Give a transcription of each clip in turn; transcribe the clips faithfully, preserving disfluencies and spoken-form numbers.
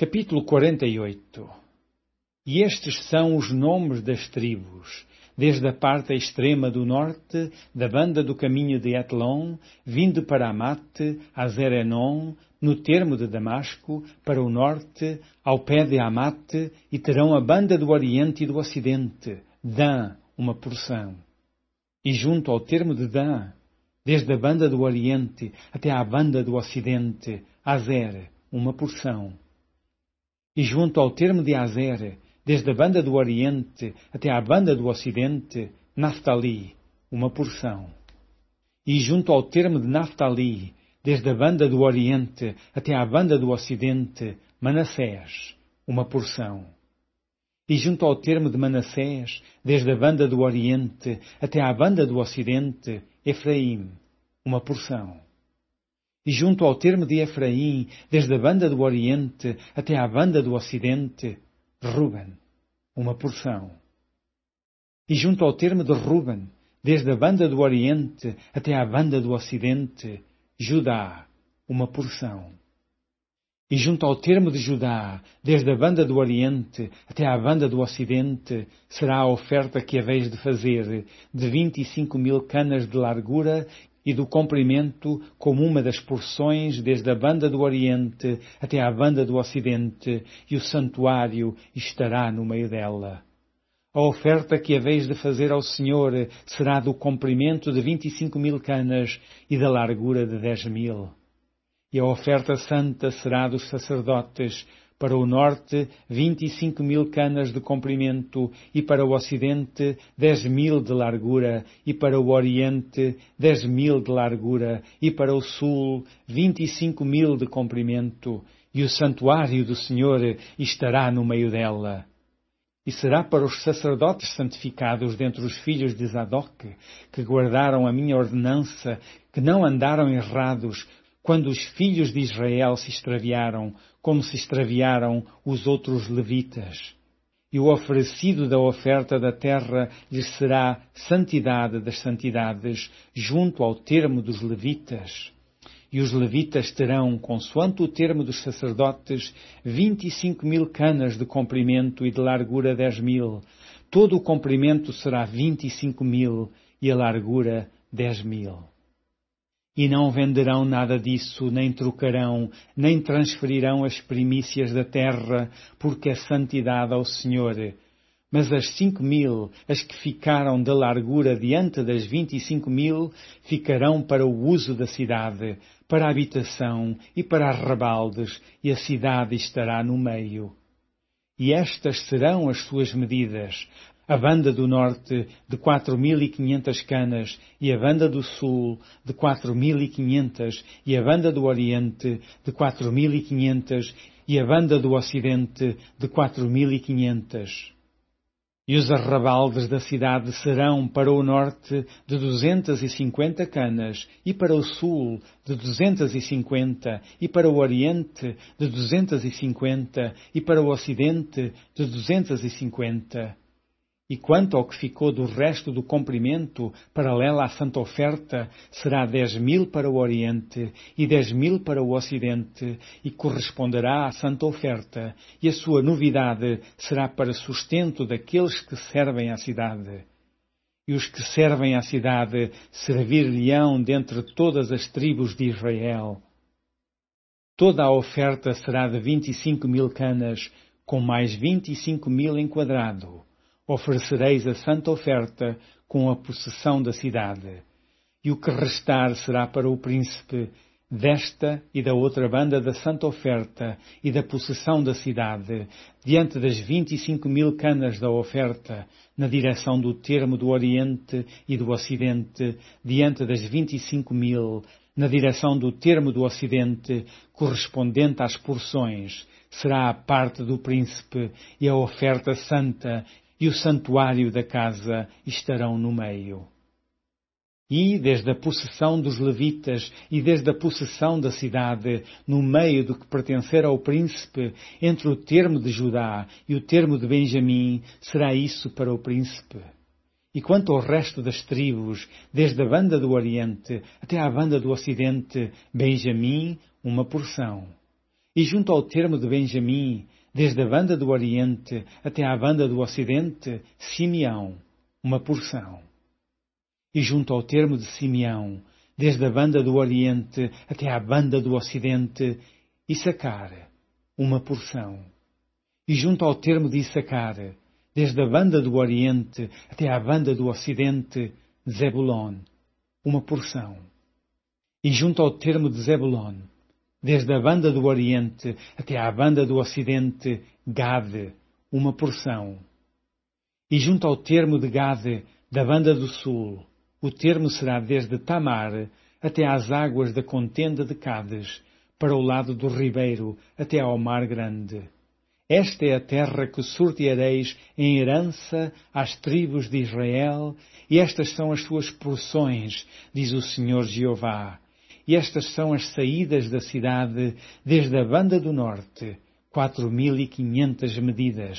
Capítulo quarenta e oito. E estes são os nomes das tribos, desde a parte extrema do norte, da banda do caminho de Etlon, vindo para Amate, a Zerenon, no termo de Damasco, para o norte, ao pé de Amate, e terão a banda do oriente e do ocidente, Dan, uma porção. E junto ao termo de Dan, desde a banda do oriente até à banda do ocidente, Azer, uma porção. E junto ao termo de Azer, desde a banda do oriente até à banda do ocidente, Naftali, uma porção. E junto ao termo de Naftali, desde a banda do oriente até à banda do ocidente, Manassés, uma porção. E junto ao termo de Manassés, desde a banda do oriente até à banda do ocidente, Efraim, uma porção. E junto ao termo de Efraim, desde a banda do oriente até à banda do ocidente, Ruben, uma porção. E junto ao termo de Ruben, desde a banda do oriente até à banda do ocidente, Judá, uma porção. E junto ao termo de Judá, desde a banda do oriente até à banda do ocidente, será a oferta que haveis de fazer, de vinte e cinco mil canas de largura e do comprimento, como uma das porções, desde a banda do oriente até à banda do ocidente, e o santuário estará no meio dela. A oferta que haveis de fazer ao Senhor será do comprimento de vinte e cinco mil canas e da largura de dez mil. E a oferta santa será dos sacerdotes, para o norte, vinte e cinco mil canas de comprimento, e para o ocidente, dez mil de largura, e para o oriente, dez mil de largura, e para o sul, vinte e cinco mil de comprimento, e o santuário do Senhor estará no meio dela. E será para os sacerdotes santificados dentre os filhos de Zadok, que guardaram a minha ordenança, que não andaram errados, quando os filhos de Israel se extraviaram, como se extraviaram os outros levitas. E o oferecido da oferta da terra lhes será santidade das santidades, junto ao termo dos levitas. E os levitas terão, consoante o termo dos sacerdotes, vinte e cinco mil canas de comprimento e de largura dez mil. Todo o comprimento será vinte e cinco mil e a largura dez mil. E não venderão nada disso, nem trocarão, nem transferirão as primícias da terra, porque é santidade ao Senhor. Mas as cinco mil, as que ficaram da largura diante das vinte e cinco mil, ficarão para o uso da cidade, para a habitação e para arrabaldes, e a cidade estará no meio. E estas serão as suas medidas: a banda do norte de quatro mil e quinhentas canas, e a banda do sul de quatro mil e quinhentas, e a banda do oriente de quatro mil e quinhentas, e a banda do ocidente de quatro mil e quinhentas. E os arrabaldes da cidade serão para o norte de duzentas e cinquenta canas, e para o sul de duzentas e cinquenta, e para o oriente de duzentas e cinquenta, e para o ocidente de duzentas e cinquenta. E quanto ao que ficou do resto do comprimento, paralela à santa oferta, será dez mil para o oriente e dez mil para o ocidente, e corresponderá à santa oferta, e a sua novidade será para sustento daqueles que servem à cidade. E os que servem à cidade servir-lhe-ão dentre todas as tribos de Israel. Toda a oferta será de vinte e cinco mil canas, com mais vinte e cinco mil em quadrado. Oferecereis a santa oferta com a possessão da cidade. E o que restar será para o príncipe desta e da outra banda da santa oferta e da possessão da cidade, diante das vinte e cinco mil canas da oferta, na direção do termo do oriente e do ocidente, diante das vinte e cinco mil, na direção do termo do ocidente, correspondente às porções, será a parte do príncipe e a oferta santa, e o santuário da casa estarão no meio. E, desde a possessão dos levitas e desde a possessão da cidade, no meio do que pertencer ao príncipe, entre o termo de Judá e o termo de Benjamim, será isso para o príncipe. E quanto ao resto das tribos, desde a banda do oriente até à banda do ocidente, Benjamim, uma porção. E junto ao termo de Benjamim, desde a banda do Oriente até à banda do Ocidente, Simeão, uma porção. E junto ao termo de Simeão, desde a banda do Oriente até à banda do Ocidente, Issacar, uma porção. E junto ao termo de Issacar, desde a banda do Oriente até à banda do Ocidente, Zebulon, uma porção. E junto ao termo de Zebulon, desde a banda do Oriente até à banda do Ocidente, Gade, uma porção. E junto ao termo de Gade, da banda do Sul, o termo será desde Tamar até às águas da contenda de Cades, para o lado do ribeiro, até ao mar grande. Esta é a terra que sorteareis em herança às tribos de Israel, e estas são as suas porções, diz o Senhor Jeová. E estas são as saídas da cidade, desde a banda do norte, quatro mil e quinhentas medidas.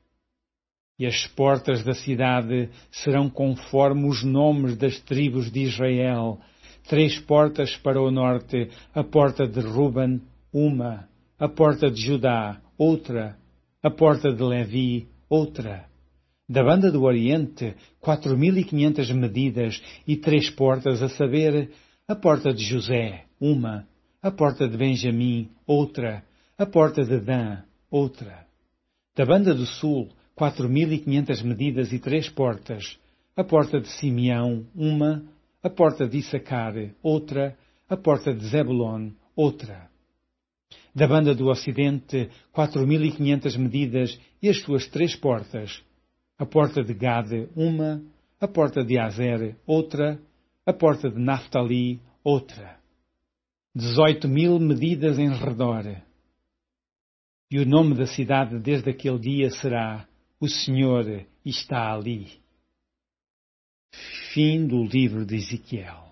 E as portas da cidade serão conforme os nomes das tribos de Israel. Três portas para o norte, a porta de Ruben, uma, a porta de Judá, outra, a porta de Levi, outra. Da banda do Oriente, quatro mil e quinhentas medidas e três portas, a saber, a porta de José, uma, a porta de Benjamim, outra, a porta de Dan, outra. Da banda do sul, quatro mil e quinhentas medidas e três portas, a porta de Simeão, uma, a porta de Issacar, outra, a porta de Zebulon, outra. Da banda do ocidente, quatro mil e quinhentas medidas e as suas três portas, a porta de Gade, uma, a porta de Azer, outra, a porta de Naftali, outra. Dezoito mil medidas em redor. E o nome da cidade desde aquele dia será: O Senhor está ali. Fim do livro de Ezequiel.